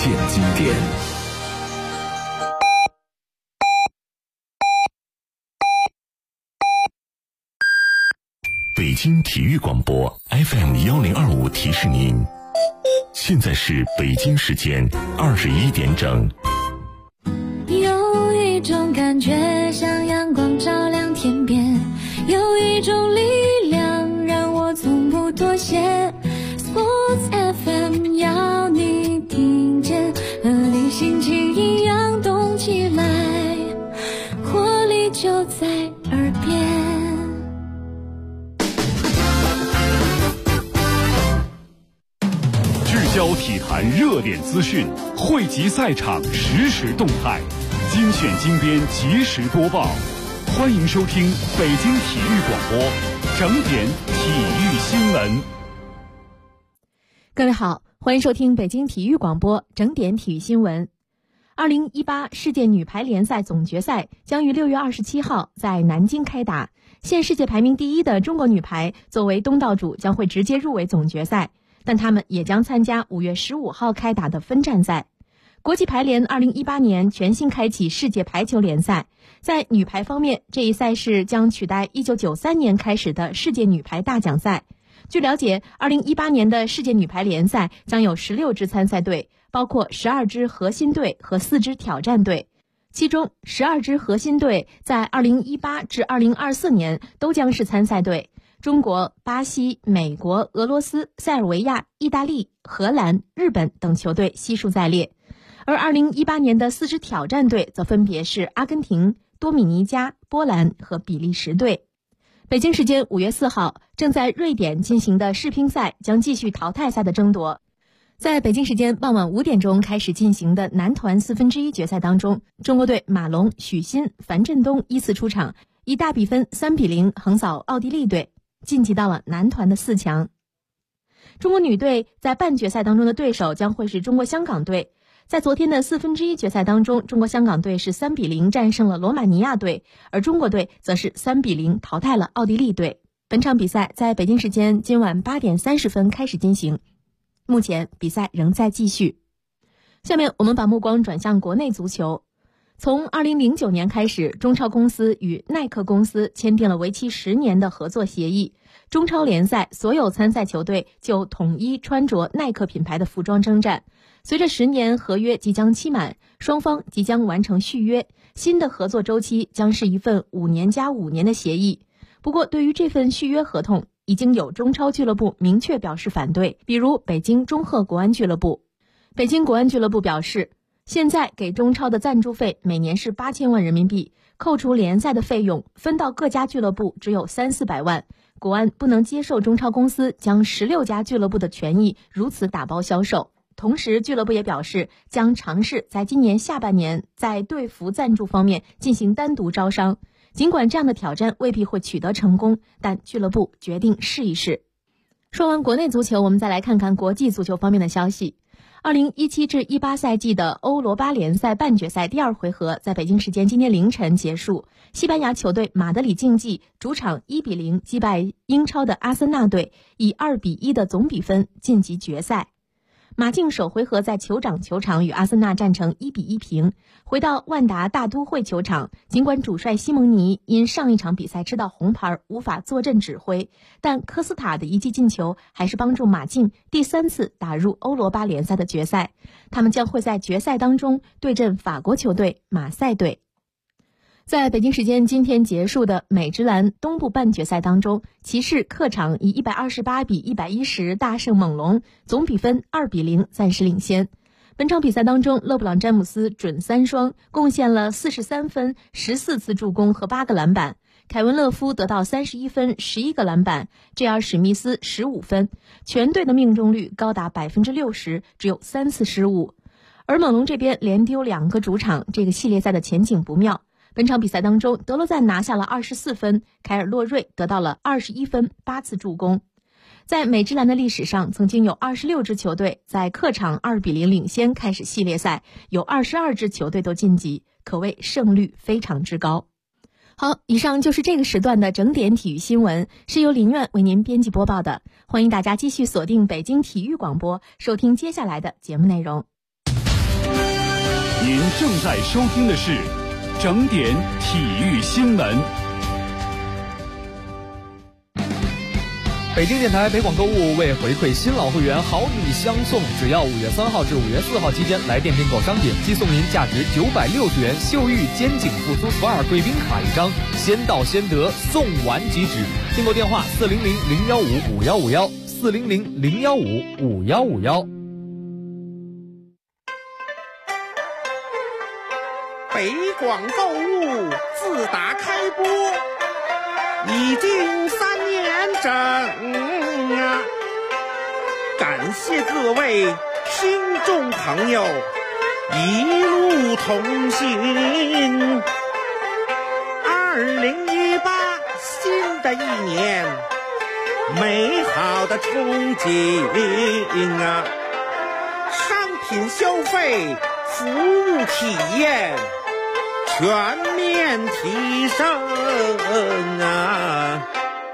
现经典。 北京体育广播 FM1025提示您，现在是北京时间21点整。 有一种感觉像阳光照亮天边，有一种力量让我从不妥协。 Sports FM 要你听见，和你心情一样动起来，活力就在耳边。 聚焦体坛热点资讯，汇集赛场实时动态，精选精编及时播报。欢迎收听北京体育广播整点体育新闻。 各位好，欢迎收听北京体育广播整点体育新闻。2018世界女排联赛总决赛将于6月27号在南京开打，现世界排名第一的中国女排作为东道主将会直接入围总决赛，但他们也将参加5月15号开打的分站赛。国际排联2018年全新开启世界排球联赛，在女排方面，这一赛事将取代1993年开始的世界女排大奖赛。据了解，2018年的世界女排联赛将有16支参赛队，包括12支核心队和4支挑战队。其中12支核心队在2018至2024年都将是参赛队。中国、巴西、美国、俄罗斯、塞尔维亚、意大利、荷兰、日本等球队悉数在列。而2018年的4支挑战队则分别是阿根廷、多米尼加、波兰和比利时队。北京时间5月4号，正在瑞典进行的世乒赛将继续淘汰赛的争夺。在北京时间傍晚5点钟开始进行的男团1/4决赛当中，中国队马龙、许昕、樊振东依次出场，以大比分3-0横扫奥地利队，晋级到了男团的4强。中国女队在半决赛当中的对手将会是中国香港队。在昨天的1/4决赛当中，中国香港队是3-0战胜了罗马尼亚队，而中国队则是3-0淘汰了奥地利队。本场比赛在北京时间今晚8点30分开始进行，目前比赛仍在继续。下面我们把目光转向国内足球。从2009年开始，中超公司与耐克公司签订了为期10年的合作协议，中超联赛所有参赛球队就统一穿着耐克品牌的服装征战。随着10年合约即将期满，双方即将完成续约，新的合作周期将是一份5年加5年的协议。不过，对于这份续约合同，已经有中超俱乐部明确表示反对，比如北京中赫国安俱乐部。北京国安俱乐部表示，现在给中超的赞助费每年是8000万人民币，扣除联赛的费用，分到各家俱乐部只有300-400万。国安不能接受中超公司将16家俱乐部的权益如此打包销售。同时，俱乐部也表示将尝试在今年下半年在队服赞助方面进行单独招商。尽管这样的挑战未必会取得成功，但俱乐部决定试一试。说完国内足球，我们再来看看国际足球方面的消息。2017至18赛季的欧罗巴联赛半决赛第2回合在北京时间今天凌晨结束，西班牙球队马德里竞技主场1-0击败英超的阿森纳队，以2-1的总比分晋级决赛。马竞首回合在酋长球场与阿森纳战成1-1平。回到万达大都会球场，尽管主帅西蒙尼因上一场比赛吃到红牌无法坐镇指挥，但科斯塔的一记进球还是帮助马竞第3次打入欧罗巴联赛的决赛。他们将会在决赛当中对阵法国球队马赛队。在北京时间今天结束的美职篮东部半决赛当中，骑士客场以128-110大胜猛龙，总比分2-0暂时领先。本场比赛当中，勒布朗詹姆斯准3双，贡献了43分、14次助攻和8个篮板。凯文勒夫得到31分、11个篮板 ，J.R. 史密斯15分，全队的命中率高达60%，只有3次失误。而猛龙这边连丢2个主场，这个系列赛的前景不妙。本场比赛当中，德罗赞拿下了24分，凯尔洛瑞得到了21分、8次助攻。在美职篮的历史上，曾经有26支球队在客场2-0领先开始系列赛，有22支球队都晋级，可谓胜率非常之高。好，以上就是这个时段的整点体育新闻，是由林苑为您编辑播报的。欢迎大家继续锁定北京体育广播，收听接下来的节目内容。 您正在收听的是整点体育新闻。 北京电台北广购物为回馈新老会员好礼相送，只要5月3号至5月4号期间来店订购商品，即送您价值960元秀玉肩颈复苏 SPA 贵宾卡1张，先到先得，送完即止。订购电话400-015-5151，400-015-5151。 北广购物自打开播已经3年整啊，感谢各位听众朋友一路同行。2018新的一年，美好的憧憬啊，商品消费，服务体验全面提升啊！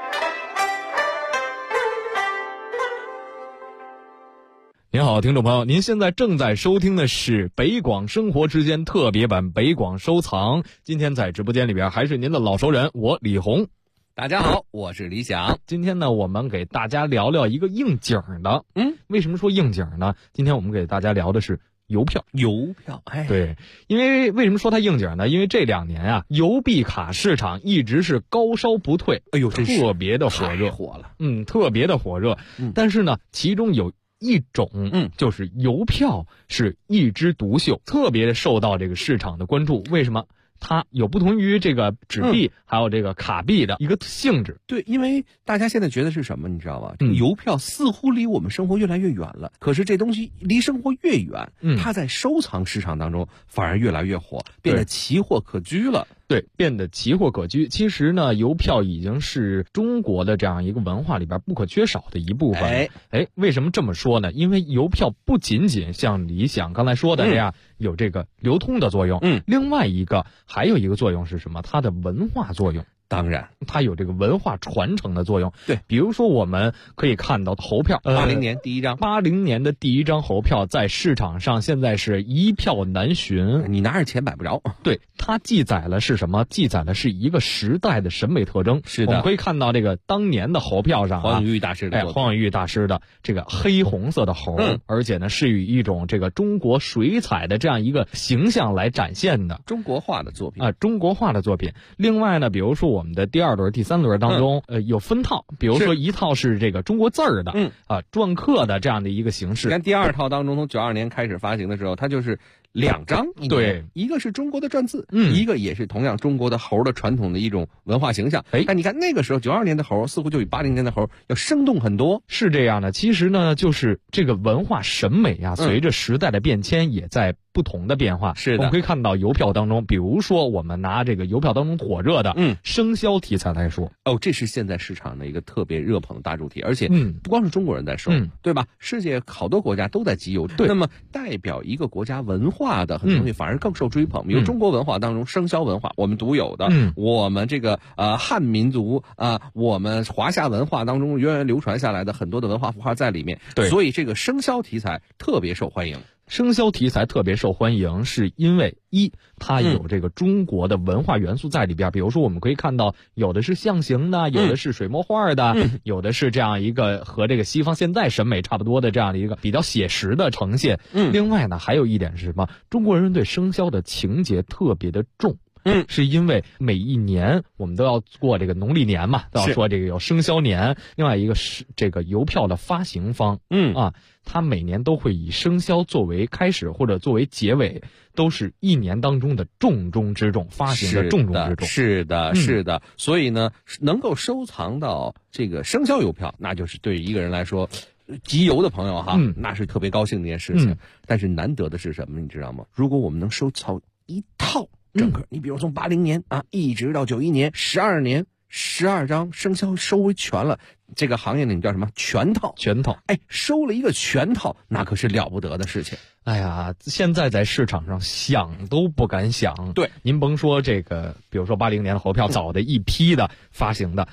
您好，听众朋友，您现在正在收听的是北广生活之间特别版北广收藏。今天在直播间里边还是您的老熟人，我李红。 大家好，我是李想。 今天呢，我们给大家聊聊一个应景的。为什么说应景呢？今天我们给大家聊的是邮票。对，因为为什么说它应景呢？因为这2年啊，邮币卡市场一直是高烧不退，特别的火热，特别的火热。但是呢，其中有一种，就是邮票是一枝独秀，特别受到这个市场的关注。为什么？它有不同于这个纸币还有这个卡币的一个性质。 对，因为大家现在觉得是什么你知道吗？这个邮票似乎离我们生活越来越远了，可是这东西离生活越远，它在收藏市场当中反而越来越火，变得奇货可居了。 对，变得奇货可居。其实呢，邮票已经是中国的这样一个文化里边不可缺少的一部分。为什么这么说呢？因为邮票不仅仅像李想刚才说的这样有这个流通的作用，另外还有一个作用是什么？它的文化作用。 当然， 它有这个文化传承的作用。 对， 比如说我们可以看到猴票 ，80年第一张 ，80年的第一张猴票在市场上现在是一票难寻， 你拿着钱买不着。 对，它记载了是什么？记载了是一个时代的审美特征。 是的， 我们可以看到这个当年的猴票上黄永玉大师的黄永玉大师的这个黑红色的猴，而且呢是以一种这个中国水彩的这样一个形象来展现的中国画的作品中国画的作品。另外呢，比如说我们的第2轮、第3轮当中，有分套，比如说一套是这个中国字儿的，篆刻的这样的一个形式。 你看第2套当中，从92年开始发行的时候，它就是2张， 对， 一个是中国的篆字，一个也是同样中国的猴的传统的一种文化形象。但你看那个时候92年的猴似乎就比80年的猴要生动很多。 是这样的，其实呢，就是这个文化审美啊，随着时代的变迁也在不同的变化。 是的， 我们可以看到邮票当中，比如说我们拿这个邮票当中火热的生肖题材来说， 这是现在市场的一个特别热捧的大主题，而且不光是中国人在收，对吧？世界好多国家都在集邮。 对， 那么代表一个国家文化的很多东西反而更受追捧。比如中国文化当中生肖文化，我们独有的，我们这个汉民族我们华夏文化当中源远流传下来的很多的文化符号在里面。 对， 所以这个生肖题材特别受欢迎。 生肖题材特别受欢迎，是因为它有这个中国的文化元素在里边。比如说我们可以看到有的是象形的，有的是水墨画的，有的是这样一个和这个西方现代审美差不多的这样的一个比较写实的呈现。另外呢，还有一点是什么？中国人对生肖的情节特别的重。是因为每一年我们都要过这个农历年嘛，都要说这个有生肖年。另外一个是这个邮票的发行方，它每年都会以生肖作为开始或者作为结尾，都是一年当中的重中之重，发行的重中之重。 是的。所以呢，能够收藏到这个生肖邮票，那就是对于一个人来说，集邮的朋友那是特别高兴的一件事情。但是难得的是什么，你知道吗？如果我们能收藏一套整个，你比如从80年一直到91年12年12张生肖收为全了，这个行业呢，你叫什么？全套。收了一个全套，那可是了不得的事情。 哎呀，现在在市场上想都不敢想。 对， 您甭说这个，比如说80年的猴票，早的一批的发行的。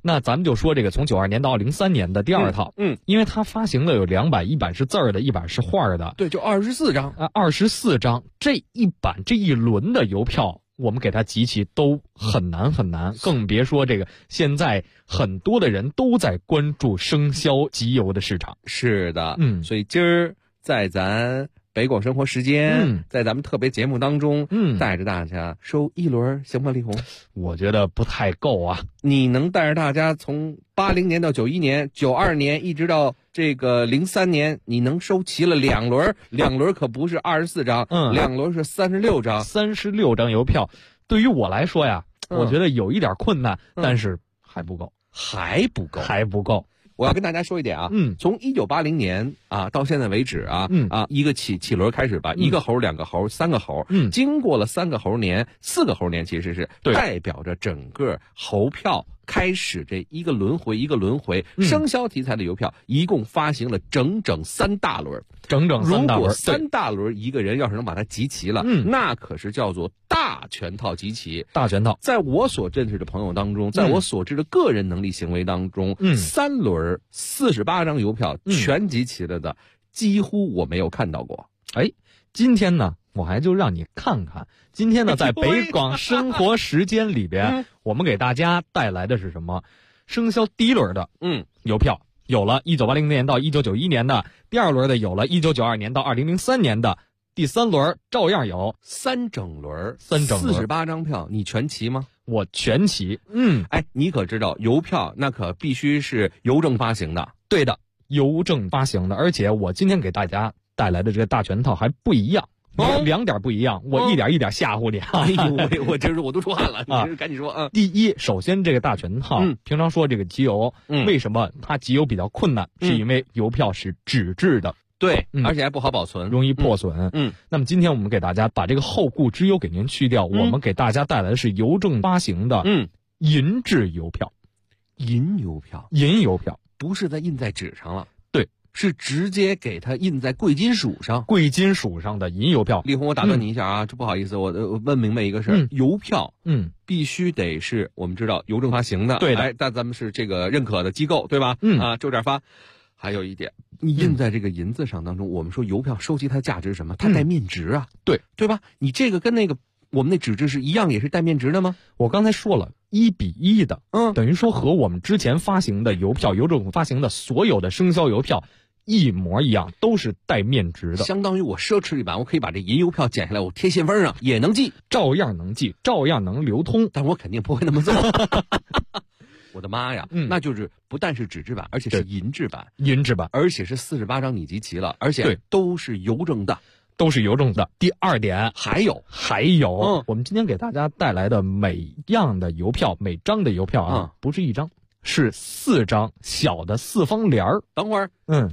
那咱们就说这个从92年到03年的第二套，因为它发行的有2版，一版是字儿的，一版是画的， 对，就24张 ，24张，这一版这一轮的邮票，我们给它集齐都很难很难，更别说这个现在很多的人都在关注生肖集邮的市场。 是的，所以今儿在咱北广生活时间，在咱们特别节目当中，带着大家收一轮行吗？李红， 我觉得不太够啊。 你能带着大家从80年到91年、92年一直到这个03年，你能收齐了2轮，2轮可不是24张，2轮是36张 ，36张邮票。对于我来说呀，我觉得有一点困难，但是还不够， 还不够。我要跟大家说一点啊，从1980年到现在为止一个起轮开始吧，一个猴、2个猴、3个猴，经过了3个猴年、4个猴年，其实是代表着整个猴票开始这一个轮回，生肖题材的邮票一共发行了整整3大轮，如果3大轮一个人要是能把它集齐了，那可是叫做大全套集齐。 大全套， 在我所认识的朋友当中，在我所知的个人能力行为当中，3轮48张邮票全集齐了的，几乎我没有看到过。 今天呢，我还就让你看看。今天呢，在北广生活时间里边，我们给大家带来的是什么？生肖第一轮的邮票有了1980年到1991年的，第二轮的有了1992年到2003年的，第3轮照样有 3整轮48张票，你全齐吗？ 我全齐。 你可知道邮票那可必须是邮政发行的？ 对的，邮政发行的，而且我今天给大家带来的这个大全套还不一样。2点不一样，我一点一点吓唬你。 我这我都出汗了，你赶紧说。 第一，首先这个大全套，平常说这个集邮，为什么它集邮比较困难？是因为邮票是纸质的， 对，而且还不好保存， 容易破损。那么今天我们给大家把这个后顾之忧给您去掉，我们给大家带来的是邮政发行的银质邮票。 银邮票不是印在纸上了， 对， 是直接给它印在贵金属上的银邮票。 李红，我打断你一下啊，这不好意思，我问明白一个事儿，邮票必须得是我们知道邮政发行的， 对的， 但咱们是这个认可的机构，对吧？就这儿发。还有一点，你印在这个银子上当中，我们说邮票收集它的价值是什么？它带面值啊，对吧？你这个跟那个我们那纸质是一样，也是带面值的吗？ 我刚才说了，1比1的，等于说和我们之前发行的邮票，邮政发行的所有的生肖邮票一模一样，都是带面值的。 相当于我奢侈一版，我可以把这银邮票剪下来，我贴信封上也能寄， 照样能寄，照样能流通， 但我肯定不会那么做。我的妈呀，那就是不但是纸质版，而且是银质版，而且是48张你集齐了，而且都是邮政的。第二点，还有，我们今天给大家带来的每样的邮票，每张的邮票不是1张，是4张小的4方联儿。 等会儿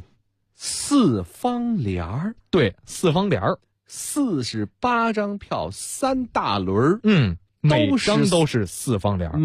，4方联儿， 对，4方联儿 ，48张票3大轮， 每张都是4方联，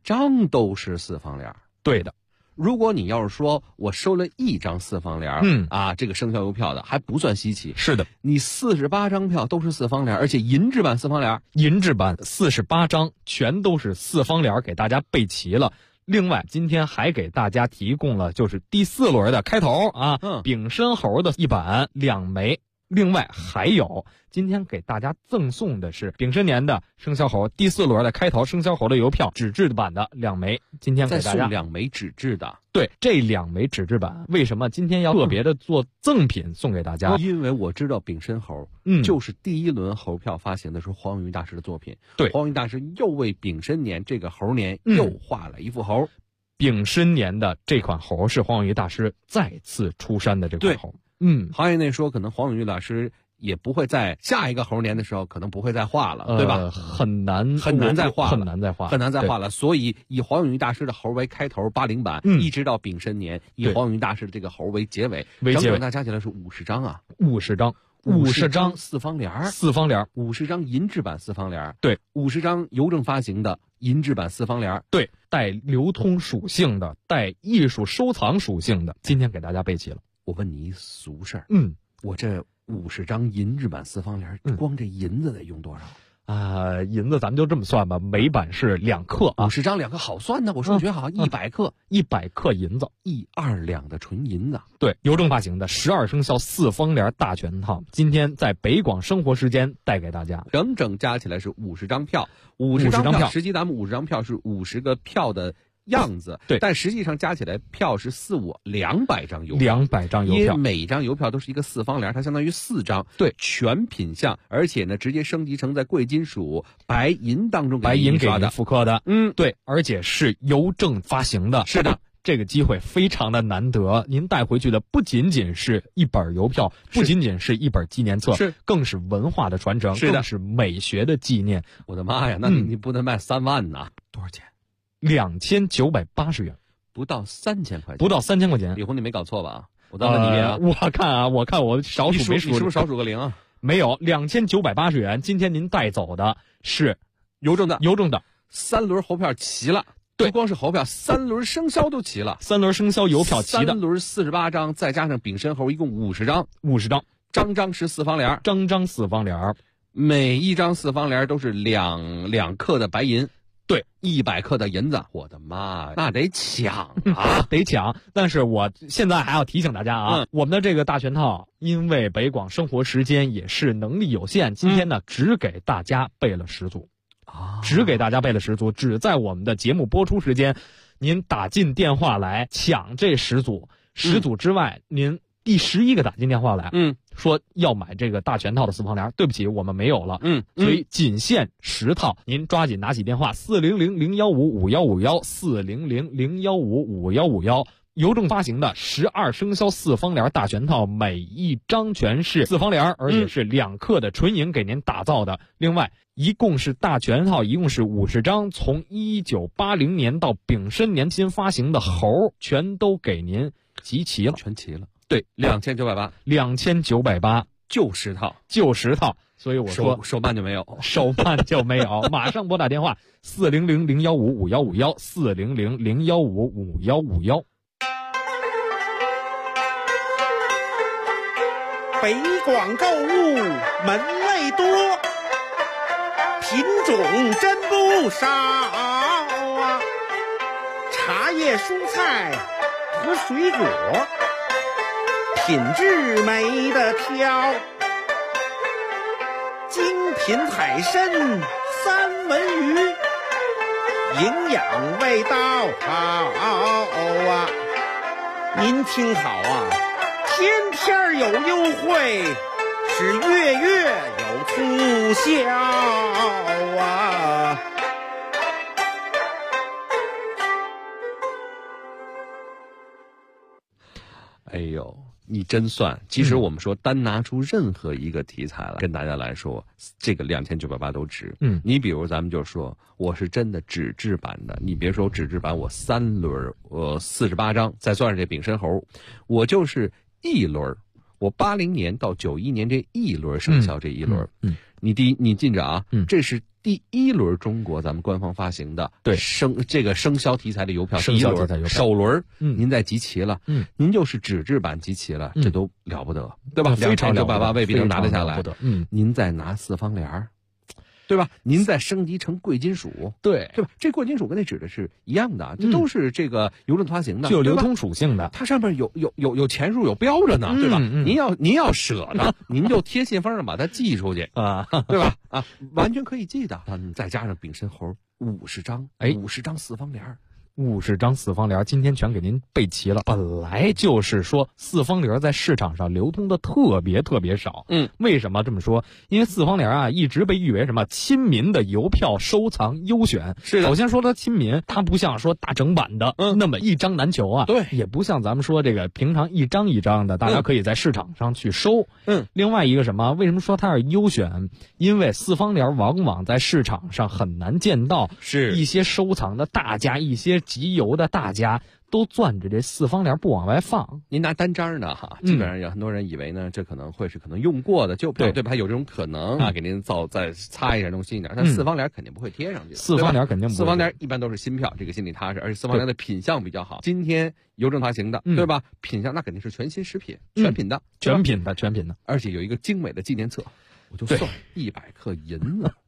对的。 如果你要是说我收了1张4方联，这个生肖邮票的还不算稀奇。 是的， 你48张票都是4方联，而且银质版4方联， 银质版48张全都是4方联，给大家备齐了。另外，今天还给大家提供了就是第4轮的开头丙申猴的1版2枚。另外还有，今天给大家赠送的是丙申年的生肖猴第4轮的开头生肖猴的邮票，纸质版的2枚。今天给大家再送2枚纸质的。 对，这2枚纸质版为什么今天要特别的做赠品送给大家？ 因为我知道丙申猴，就是第1轮猴票发行的时候黄永玉大师的作品。 对， 黄永玉大师又为丙申年这个猴年又画了一副猴。 丙申年的这款猴是黄永玉大师再次出山的这款猴。 行业内说，可能黄永玉老师也不会在下一个猴年的时候，可能不会再画了，对吧？ 很难再画了。 所以以黄永玉大师的猴为开头80版，一直到丙申年，以黄永玉大师的这个猴为结尾，整整加起来是50张啊 ，50张 4方联，50张银质版4方联， 对 ，50张邮政发行的银质版4方联， 对，带流通属性的，带艺术收藏属性的，今天给大家备齐了。 我问你一俗事儿，我这50张银质版4方联，光这银子得用多少？ 银子咱们就这么算吧，每版是2克啊 ，50张2克好算呢，我数学好，100克 ，100克银子 ，1-2两的纯银子。 对，邮政发行的12生肖4方联大全套，今天在北广生活时间带给大家， 整整加起来是50张票，50张票，实际咱们50张票是50个票的样子， 对， 但实际上加起来票是200张邮票 ，200张邮票， 因为每张邮票都是一个4方联，它相当于4张， 对， 全品项，而且呢，直接升级成在贵金属白银当中白银给您复刻的，对，而且是邮政发行的， 是的。 这个机会非常的难得，您带回去的不仅仅是一本邮票，不仅仅是一本纪念册，更是文化的传承，更是美学的纪念。 我的妈呀，那你不能卖3万呐？多少钱 ？2980元， 不到3000块钱， 不到3000块钱。 李红，你没搞错吧？我再问你一遍啊！ 我看我少数没数， 你是不是少数个0啊？ 没有，2980元。今天您带走的是邮政的3轮猴票齐了。 对， 不光是猴票，3轮生肖都齐了 ，3轮生肖邮票齐的 ，3轮48张，再加上丙申猴，一共50张 ，50张， 张是4方联， 张4方联， 每一张4方联都是2克的白银， 对 ，100克的银子，我的妈，那得抢啊， 得抢！但是我现在还要提醒大家啊，我们的这个大全套，因为北广生活时间也是能力有限，今天呢，只给大家备了10组。只给大家备了10组，只在我们的节目播出时间，您打进电话来抢这10组，10组之外，您第11个打进电话来，说要买这个大全套的4方联，对不起，我们没有了，所以仅限10套，您抓紧拿起电话400-015-5151，400-015-5151。邮政发行的12生肖4方联大全套，每一张全是4方联，而且是2克的纯银给您打造的。另外，一共是大全套，一共是50张，从1980年到丙申年间发行的猴，全都给您集齐了， 全齐了。 对 ，2980，就10套， 所以我说手办就没有， 马上拨打电话400-015-5151，400-015-5151。 北广购物门类多，品种真不少啊！茶叶、蔬菜和水果，品质没得挑。精品海参、三文鱼，营养味道好啊！您听好啊！天天有优惠，是月月有促销啊！ 哎呦，你真算！其实我们说单拿出任何一个题材来跟大家来说，这个2980都值。你比如咱们就说，我是真的纸质版的，你别说纸质版，我3轮，48张，再算上这丙申猴，我就是1轮。我80年到91年这1轮生肖这1轮，你记着啊，这是第1轮中国咱们官方发行的这个生肖题材的邮票，第1轮首轮，您再集齐了，您就是纸质版集齐了，这都了不得，对吧？ 非常了不得， 未必能拿得下来。您再拿4方联，对吧？您再升级成贵金属， 对吧？这贵金属跟那纸的是一样的，这都是这个邮政发行的， 具有流通属性的。 它上面有钱数，有标着呢，对吧？您要舍得，您就贴信封上把它寄出去啊，对吧？啊，完全可以寄的。再加上丙申猴50张，50张4方联。 50张4方联，今天全给您备齐了。本来就是说4方联在市场上流通的特别少。为什么这么说？因为4方联啊，一直被誉为什么亲民的邮票收藏优选。 是的。 首先说它亲民，它不像说大整版的那么一张难求啊。 对。 也不像咱们说这个平常一张一张的，大家可以在市场上去收。另外一个什么？为什么说它是优选？因为4方联往往在市场上很难见到， 是一些收藏的大家，一些集邮的大家都攥着这4方联不往外放。 您拿单张呢哈，基本上有很多人以为呢，这可能用过的旧票，对吧？有这种可能啊，给您再擦一下弄新一点，但4方联肯定不会贴上去。 4方联肯定不会。 4方联一般都是新票，这个心里踏实，而且4方联的品相比较好。今天邮政发行的，对吧？品相那肯定是全新食品，全品的， 全品的， 而且有一个精美的纪念册，我就算100克银子。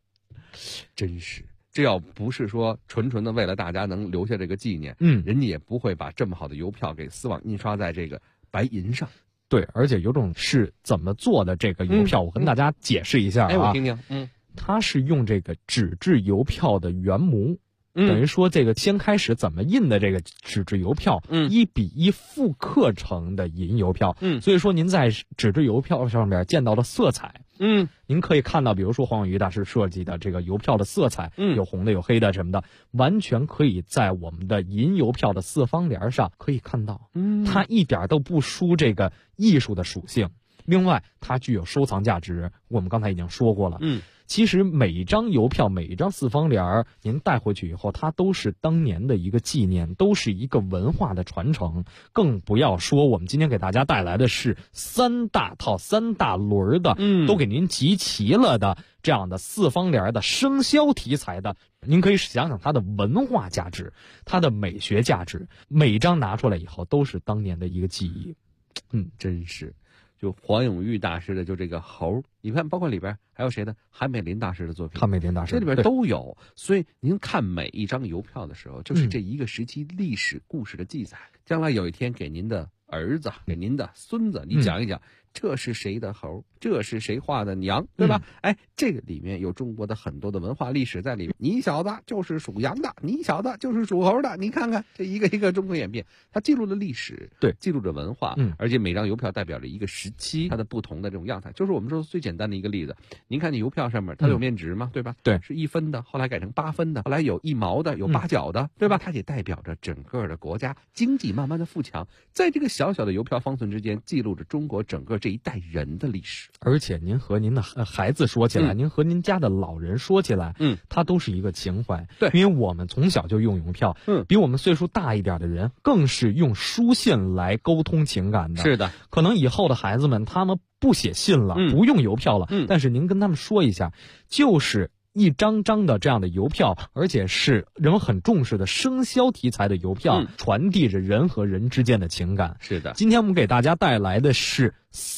真是。这要不是说纯纯的为了大家能留下这个纪念，人家也不会把这么好的邮票给丝网印刷在这个白银上。 对，而且有种是怎么做的这个邮票，我跟大家解释一下啊。 我听听。 它是用这个纸质邮票的原模。等于说这个先开始怎么印的这个纸质邮票，1比1复刻成的银邮票。所以说您在纸质邮票上面见到的色彩，您可以看到，比如说黄永玉大师设计的这个邮票的色彩，有红的有黑的什么的，完全可以在我们的银邮票的四方联上可以看到，它一点都不输这个艺术的属性。另外，它具有收藏价值，我们刚才已经说过了。其实每一张邮票，每一张四方联，您带回去以后，它都是当年的一个纪念，都是一个文化的传承。更不要说我们今天给大家带来的是3大套、3大轮的，都给您集齐了的这样的四方联的生肖题材的。您可以想想它的文化价值，它的美学价值，每一张拿出来以后都是当年的一个记忆。 真是。就黄永玉大师的就这个猴，你看包括里边还有谁的韩美林大师的作品， 韩美林大师这里边都有。所以您看每一张邮票的时候，就是这一个时期历史故事的记载。将来有一天给您的儿子、给您的孙子，你讲一讲，这是谁的猴，这是谁画的娘，对吧？这个里面有中国的很多的文化历史在里面。你小子就是属羊的，你小子就是属猴的，你看看这一个一个中国演变，它记录了历史， 对， 记录着文化，而且每张邮票代表着一个时期，它的不同的这种样态。就是我们说最简单的一个例子，您看那邮票上面它有面值嘛，对吧？ 对， 是1分的，后来改成8分的，后来有1毛的，有8角的，对吧？它也代表着整个的国家经济慢慢的富强，在这个小小的邮票方寸之间，记录着中国整个这一代人的历史。 而且您和您的孩子说起来，您和您家的老人说起来，它都是一个情怀。 对， 因为我们从小就用邮票，比我们岁数大一点的人更是用书信来沟通情感的。 是的， 可能以后的孩子们他们不写信了，不用邮票了，但是您跟他们说一下，就是一张张的这样的邮票，而且是人们很重视的生肖题材的邮票，传递着人和人之间的情感。 是的， 今天我们给大家带来的是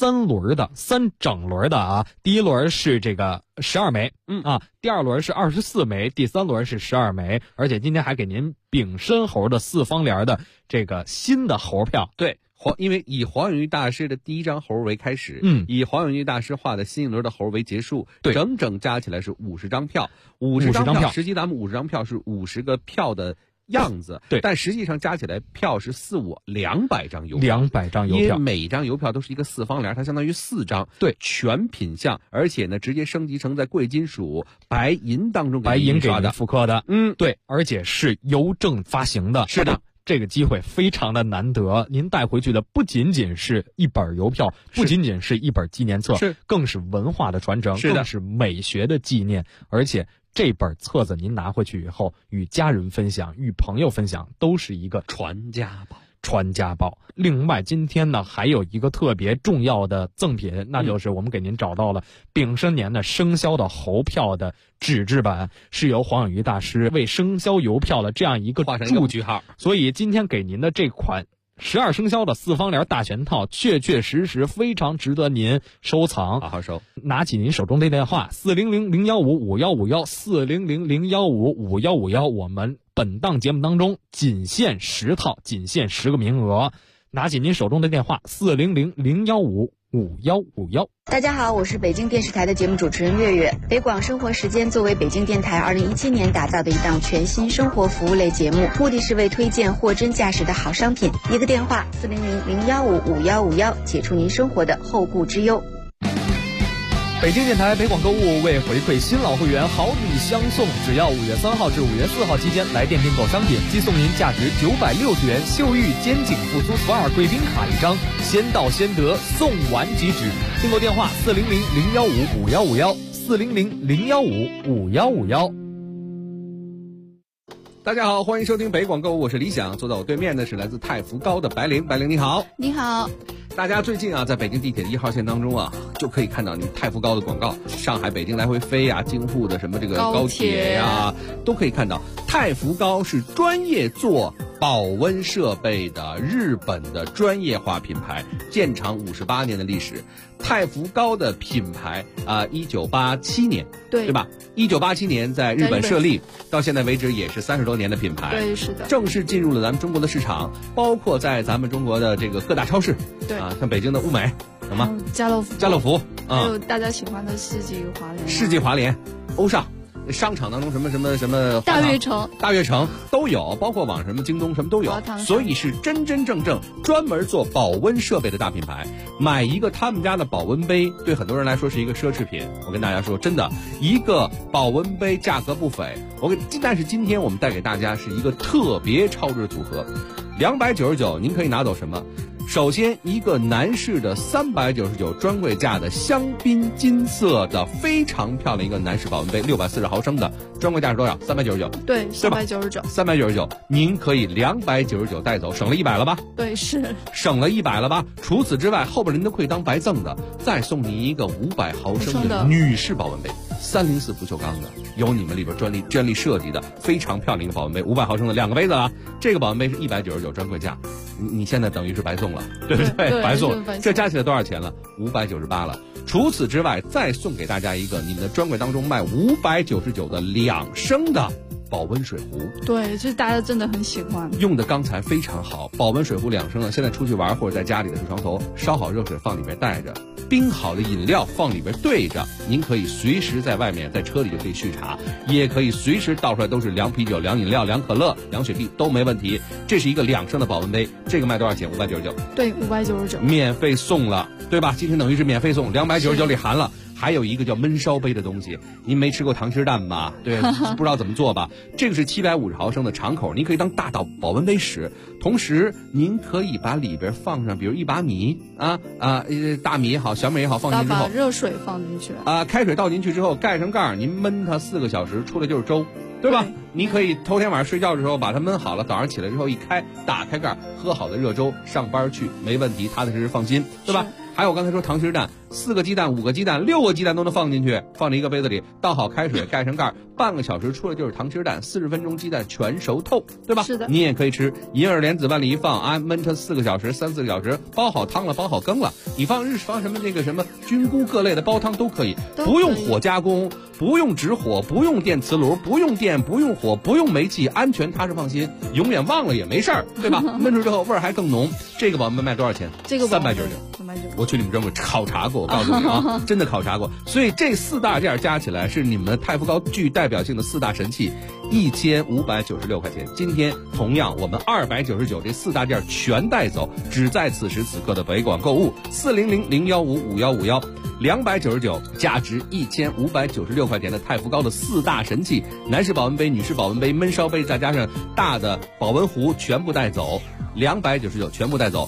3整轮的啊。第一轮是这个12枚，第二轮是24枚，第三轮是12枚，而且今天还给您丙申猴的四方联的这个新的猴票。 对。因为以黄永玉大师的第一张猴为开始，以黄永玉大师画的新一轮的猴为结束， 对， 整整加起来是50张票，50张票，实际咱们50张票是50个票的样子， 对， 但实际上加起来票是200张邮票 ，200张邮票， 因为每张邮票都是一个四方联，它相当于4张， 对， 全品相，而且呢直接升级成在贵金属白银当中白银给的复刻的，对，而且是邮政发行的， 是的。 这个机会非常的难得，您带回去的不仅仅是一本邮票，不仅仅是一本纪念册，更是文化的传承，更是美学的纪念。而且这本册子您拿回去以后，与家人分享，与朋友分享，都是一个传家宝。 另外今天呢还有一个特别重要的赠品，那就是我们给您找到了丙申年的生肖的猴票的纸质版，是由黄永玉大师为生肖邮票的这样一个注句号，所以今天给您的这款12生肖的四方联大全套，确确实实非常值得您收藏， 好好收。 拿起您手中的电话400-015-5151，400-015-5151，我们本档节目当中仅限10套，仅限10个名额。拿起您手中的电话400-015-5151。 大家好，我是北京电视台的节目主持人月月。北广生活时间作为北京电台2017年打造的一档全新生活服务类节目，目的是为推荐货真价实的好商品。一个电话400-015-5151，解除您生活的后顾之忧。 北京电台北广购物为回馈新老会员好礼相送，只要5月3号至5月4号期间来电订购商品，即送您价值960元秀玉肩颈复苏 SPA 贵宾卡1张，先到先得，送完即止。订购电话400-015-5151，400-015-5151。 大家好，欢迎收听北广购物，我是李想，坐在我对面的是来自太福高的白灵。白灵你好。 你好。 大家最近啊，在北京地铁1号线当中啊，就可以看到你太福高的广告，上海、北京来回飞啊，京沪的什么这个高铁呀，都可以看到。太福高是专业做保温设备的日本的专业化品牌，建厂58年的历史。太福高的品牌1987年，对吧？1987年在日本设立，到现在为止也是30多年的品牌。 对，是的。 正式进入了咱们中国的市场，包括在咱们中国的这个各大超市， 对啊，像北京的物美，什么家乐福， 还有大家喜欢的世纪华联、欧尚。商场当中什么大悦城都有，包括网上什么京东什么都有，所以是真真正正专门做保温设备的大品牌。买一个他们家的保温杯，对很多人来说是一个奢侈品。我跟大家说，真的，一个保温杯价格不菲。但是今天我们带给大家是一个特别超值组合，299，您可以拿走什么？首先，一个男士的399专柜价的香槟金色的非常漂亮一个男士保温杯，640毫升的，专柜价是多少？399。 对，399， 您可以299带走，省了100了吧？ 对，是省了100了吧？除此之外，后边您都可以当白赠的，再送您一个500毫升的女士保温杯，304不锈钢的，有你们里边专利设计的非常漂亮一个保温杯，500毫升的2个杯子了。这个保温杯是199专柜价，你现在等于是白送了，对不对？白送，这加起来多少钱了？598了。除此之外，再送给大家一个你们的专柜当中卖599的2升的保温水壶。 对，这大家真的很喜欢， 用的钢材非常好。保温水壶2升的，现在出去玩或者在家里的床头烧好热水放里面带着，冰好的饮料放里边兑着，您可以随时在外面在车里就可以续茶，也可以随时倒出来都是凉啤酒、凉饮料、凉可乐、凉雪碧都没问题。这是一个2升的保温杯，这个卖多少钱？599。 对，599， 免费送了，对吧？今天等于是免费送，299里含了。还有一个叫焖烧杯的东西，您没吃过糖吃蛋吧？对，不知道怎么做吧？这个是750毫升的长口，您可以当大保温杯使。同时，您可以把里边放上，比如一把米大米也好，小米也好，放进去之后， 把热水放进去开水倒进去之后，盖上盖儿，您焖它4个小时，出来就是粥，对吧？您可以头天晚上睡觉的时候把它焖好了，早上起来之后一开，打开盖儿，喝好的热粥，上班去没问题，踏踏实实放心，对吧？还有我刚才说糖吃蛋，4个鸡蛋、5个鸡蛋、6个鸡蛋都能放进去，放在一个杯子里，倒好开水，盖上盖，半个小时出来就是糖吃蛋，40分钟鸡蛋全熟透，对吧？ 是的， 你也可以吃。银耳莲子往里一放焖它4个小时、3、4个小时，煲好汤了，煲好羹了，你放什么什么菌菇各类的煲汤都可以，不用火加工，不用直火，不用电磁炉，不用电，不用火，不用煤气，安全踏实放心，永远忘了也没事儿，对吧？焖出之后味儿还更浓。这个保温杯卖多少钱？ 这个 399。我去你们专柜考察过，我告诉你啊，真的考察过。所以这4大件加起来是你们太福高具代表性的4大神器，1596块钱。今天同样我们299这4大件全带走，只在此时此刻的北广购物400-015-5151，299价值1596块钱的太福高的4大神器，男士保温杯、女士保温杯、焖烧杯，再加上大的保温壶，全部带走。299全部带走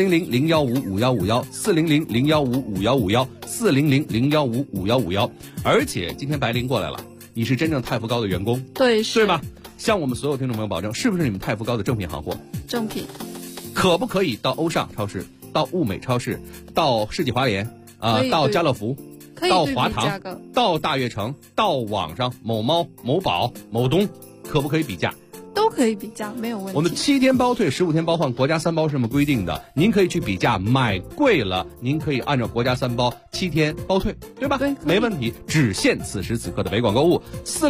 ，400-015-5151，400-015-5151，400-015-5151。而且今天白灵过来了，你是真正太福高的员工， 对吧？向我们所有听众朋友保证，是不是你们太福高的正品行货？ 正品。 可不可以到欧尚超市、到物美超市、到世纪华联到家乐福、到华堂、到大悦城、到网上某猫、某宝、某东，可不可以比价？ 都可以比价，没有问题。 我们7天包退，15天包换，国家3包是这么规定的。您可以去比价，买贵了，您可以按照国家3包7天包退，对吧？ 对， 没问题。只限此时此刻的北广购物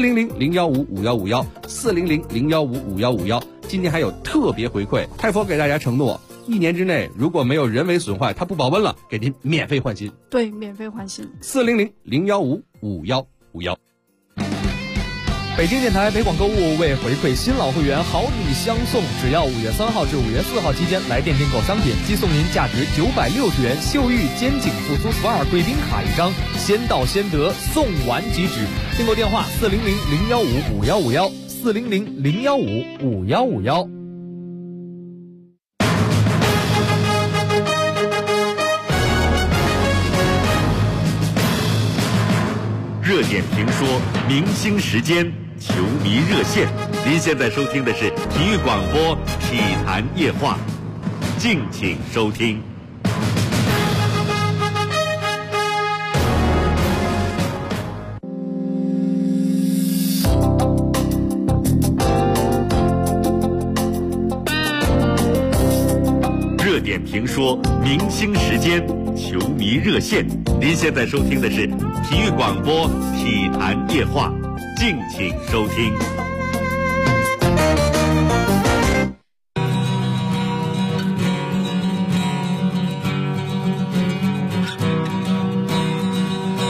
，400-015-5151，400-015-5151。今天还有特别回馈，太福给大家承诺，1年之内如果没有人为损坏，它不保温了，给您免费换新。 对，免费换新。 400-015-5151。 北京电台北广购物为回馈新老会员好礼相送，只要5月3号至5月4号期间来店订购商品，即送您价值960元秀玉肩颈复苏 SPA 贵宾卡1张，先到先得，送完即止。订购电话400-015-5151，400-015-5151。 热点评说，明星时间，球迷热线。您现在收听的是体育广播体坛夜话，敬请收听。 评说，明星时间，球迷热线。您现在收听的是体育广播《体坛夜话》，敬请收听。